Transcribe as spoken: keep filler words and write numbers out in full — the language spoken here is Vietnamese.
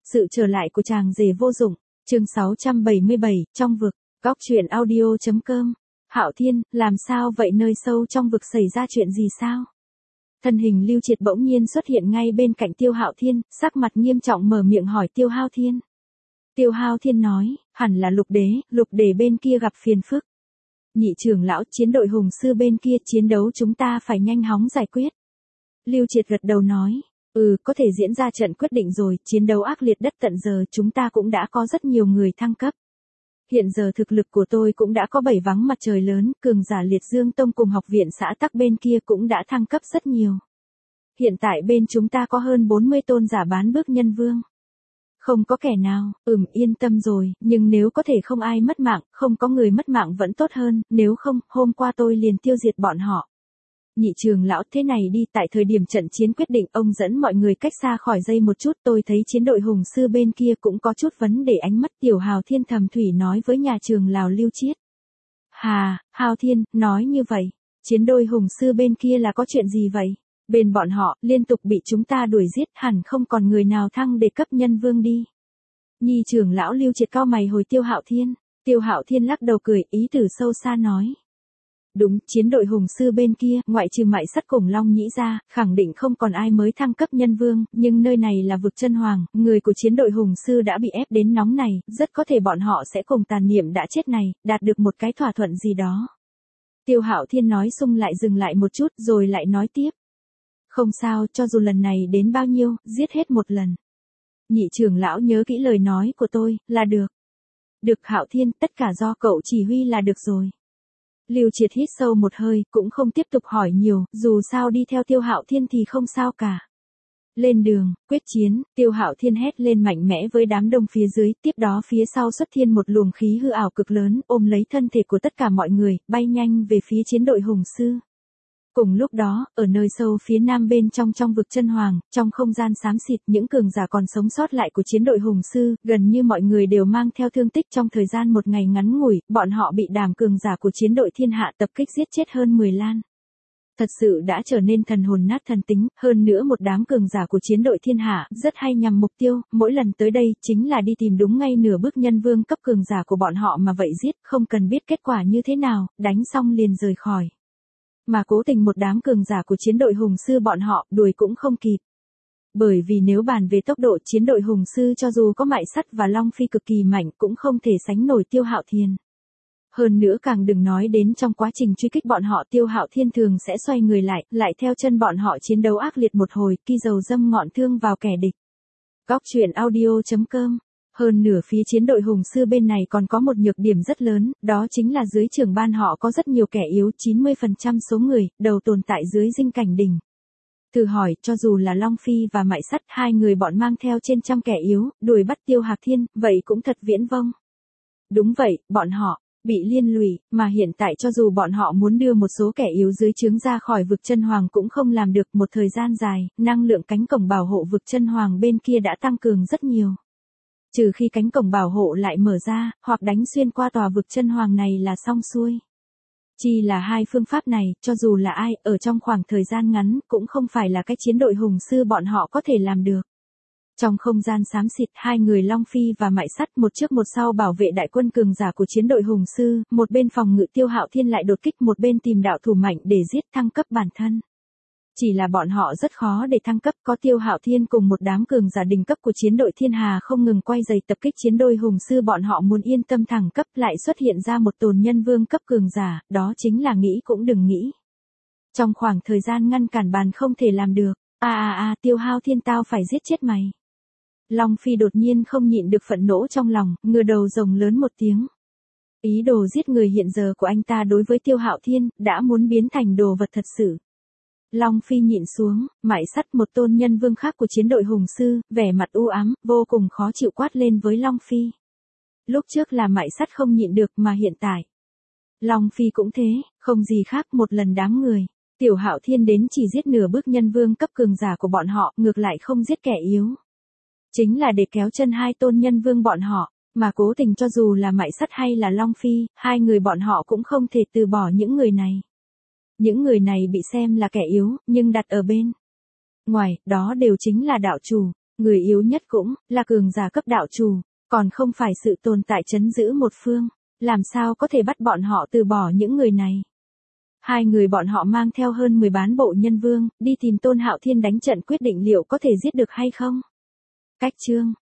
Sự trở lại của chàng rể vô dụng, chương sáu trăm bảy mươi bảy, trong vực, góc truyện audio.com. Hạo Thiên, làm sao vậy, nơi sâu trong vực xảy ra chuyện gì sao? Thân hình Lưu Triệt bỗng nhiên xuất hiện ngay bên cạnh Tiêu Hạo Thiên, sắc mặt nghiêm trọng mở miệng hỏi Tiêu Hạo Thiên. Tiêu Hạo Thiên nói, hẳn là Lục Đế, Lục Đế bên kia gặp phiền phức. Nhị trưởng lão, chiến đội hùng sư bên kia chiến đấu chúng ta phải nhanh chóng giải quyết. Lưu Triệt gật đầu nói, ừ, có thể diễn ra trận quyết định rồi, chiến đấu ác liệt đất tận giờ chúng ta cũng đã có rất nhiều người thăng cấp. Hiện giờ thực lực của tôi cũng đã có bảy vắng mặt trời lớn, cường giả Liệt Dương Tông cùng học viện xã Tắc bên kia cũng đã thăng cấp rất nhiều. Hiện tại bên chúng ta có hơn bốn mươi tôn giả bán bước nhân vương. Không có kẻ nào, ừm yên tâm rồi, nhưng nếu có thể không ai mất mạng, không có người mất mạng vẫn tốt hơn, nếu không, hôm qua tôi liền tiêu diệt bọn họ. Nhị trường lão, thế này đi, tại thời điểm trận chiến quyết định, ông dẫn mọi người cách xa khỏi dây một chút, tôi thấy chiến đội hùng sư bên kia cũng có chút vấn đề. Ánh mắt Tiểu Hào Thiên thầm thủy nói với nhà trường lão Lưu Chiết. Hà, Hào Thiên, nói như vậy, chiến đội hùng sư bên kia là có chuyện gì vậy? Bên bọn họ, liên tục bị chúng ta đuổi giết, hẳn không còn người nào thăng để cấp nhân vương đi. Nhi trưởng lão Lưu Triệt cau mày hồi Tiêu Hạo Thiên. Tiêu Hạo Thiên lắc đầu cười, ý tử sâu xa nói. Đúng, chiến đội hùng sư bên kia, ngoại trừ Mại Sắt cùng Long Nhĩ ra, khẳng định không còn ai mới thăng cấp nhân vương, nhưng nơi này là vực chân hoàng, người của chiến đội hùng sư đã bị ép đến nóng này, rất có thể bọn họ sẽ cùng tàn niệm đã chết này, đạt được một cái thỏa thuận gì đó. Tiêu Hạo Thiên nói xong lại dừng lại một chút rồi lại nói tiếp. Không sao, cho dù lần này đến bao nhiêu, giết hết một lần. Nhị trưởng lão nhớ kỹ lời nói của tôi, là được. Được Hạo Thiên, tất cả do cậu chỉ huy là được rồi. Lưu Triệt hít sâu một hơi, cũng không tiếp tục hỏi nhiều, dù sao đi theo Tiêu Hạo Thiên thì không sao cả. Lên đường, quyết chiến, Tiêu Hạo Thiên hét lên mạnh mẽ với đám đông phía dưới, tiếp đó phía sau xuất hiện một luồng khí hư ảo cực lớn, ôm lấy thân thể của tất cả mọi người, bay nhanh về phía chiến đội hùng sư. Cùng lúc đó, ở nơi sâu phía nam bên trong trong vực chân hoàng, trong không gian xám xịt, những cường giả còn sống sót lại của chiến đội hùng sư, gần như mọi người đều mang theo thương tích. Trong thời gian một ngày ngắn ngủi, bọn họ bị đám cường giả của chiến đội thiên hạ tập kích giết chết hơn mười lan. Thật sự đã trở nên thần hồn nát thần tính, hơn nữa một đám cường giả của chiến đội thiên hạ rất hay nhằm mục tiêu, mỗi lần tới đây chính là đi tìm đúng ngay nửa bước nhân vương cấp cường giả của bọn họ mà vậy giết, không cần biết kết quả như thế nào, đánh xong liền rời khỏi. Mà cố tình một đám cường giả của chiến đội hùng sư bọn họ đuổi cũng không kịp. Bởi vì nếu bàn về tốc độ, chiến đội hùng sư cho dù có Mại Sắt và Long Phi cực kỳ mạnh cũng không thể sánh nổi Tiêu Hạo Thiên. Hơn nữa càng đừng nói đến trong quá trình truy kích bọn họ, Tiêu Hạo Thiên thường sẽ xoay người lại, lại theo chân bọn họ chiến đấu ác liệt một hồi, ki dầu dâm ngọn thương vào kẻ địch. Góc truyện audio.com. Hơn nửa phía chiến đội hùng sư bên này còn có một nhược điểm rất lớn, đó chính là dưới trưởng ban họ có rất nhiều kẻ yếu, chín mươi phần trăm số người, đầu tồn tại dưới dinh cảnh đỉnh. Thử hỏi, cho dù là Long Phi và Mại Sắt, hai người bọn mang theo trên trăm kẻ yếu, đuổi bắt Tiêu Hạo Thiên, vậy cũng thật viễn vông. Đúng vậy, bọn họ bị liên lụy, mà hiện tại cho dù bọn họ muốn đưa một số kẻ yếu dưới trướng ra khỏi vực chân hoàng cũng không làm được. Một thời gian dài, năng lượng cánh cổng bảo hộ vực chân hoàng bên kia đã tăng cường rất nhiều. Trừ khi cánh cổng bảo hộ lại mở ra, hoặc đánh xuyên qua tòa vực chân hoàng này là xong xuôi. Chỉ là hai phương pháp này, cho dù là ai, ở trong khoảng thời gian ngắn, cũng không phải là cái chiến đội hùng sư bọn họ có thể làm được. Trong không gian xám xịt, hai người Long Phi và Mại Sắt một trước một sau bảo vệ đại quân cường giả của chiến đội hùng sư, một bên phòng ngự Tiêu Hạo Thiên lại đột kích, một bên tìm đạo thủ mạnh để giết thăng cấp bản thân. Chỉ là bọn họ rất khó để thăng cấp, có Tiêu Hạo Thiên cùng một đám cường giả đỉnh cấp của chiến đội thiên hà không ngừng quay giày tập kích chiến đội hùng sư, bọn họ muốn yên tâm thăng cấp lại xuất hiện ra một tồn nhân vương cấp cường giả, đó chính là nghĩ cũng đừng nghĩ. Trong khoảng thời gian ngăn cản bàn không thể làm được, a a a Tiêu Hạo Thiên tao phải giết chết mày. Long Phi đột nhiên không nhịn được phẫn nộ trong lòng, ngửa đầu rồng lớn một tiếng. Ý đồ giết người hiện giờ của anh ta đối với Tiêu Hạo Thiên, đã muốn biến thành đồ vật thật sự. Long Phi nhịn xuống, Mại Sắt một tôn nhân vương khác của chiến đội hùng sư, vẻ mặt u ám, vô cùng khó chịu quát lên với Long Phi. Lúc trước là Mại Sắt không nhịn được mà hiện tại. Long Phi cũng thế, không gì khác, một lần đám người. Tiểu Hạo Thiên đến chỉ giết nửa bước nhân vương cấp cường giả của bọn họ, ngược lại không giết kẻ yếu. Chính là để kéo chân hai tôn nhân vương bọn họ, mà cố tình cho dù là Mại Sắt hay là Long Phi, hai người bọn họ cũng không thể từ bỏ những người này. Những người này bị xem là kẻ yếu, nhưng đặt ở bên ngoài, đó đều chính là đạo chủ. Người yếu nhất cũng là cường giả cấp đạo chủ, còn không phải sự tồn tại trấn giữ một phương, làm sao có thể bắt bọn họ từ bỏ những người này. Hai người bọn họ mang theo hơn mười bán bộ nhân vương, đi tìm Tôn Hạo Thiên đánh trận quyết định liệu có thể giết được hay không. Cách chương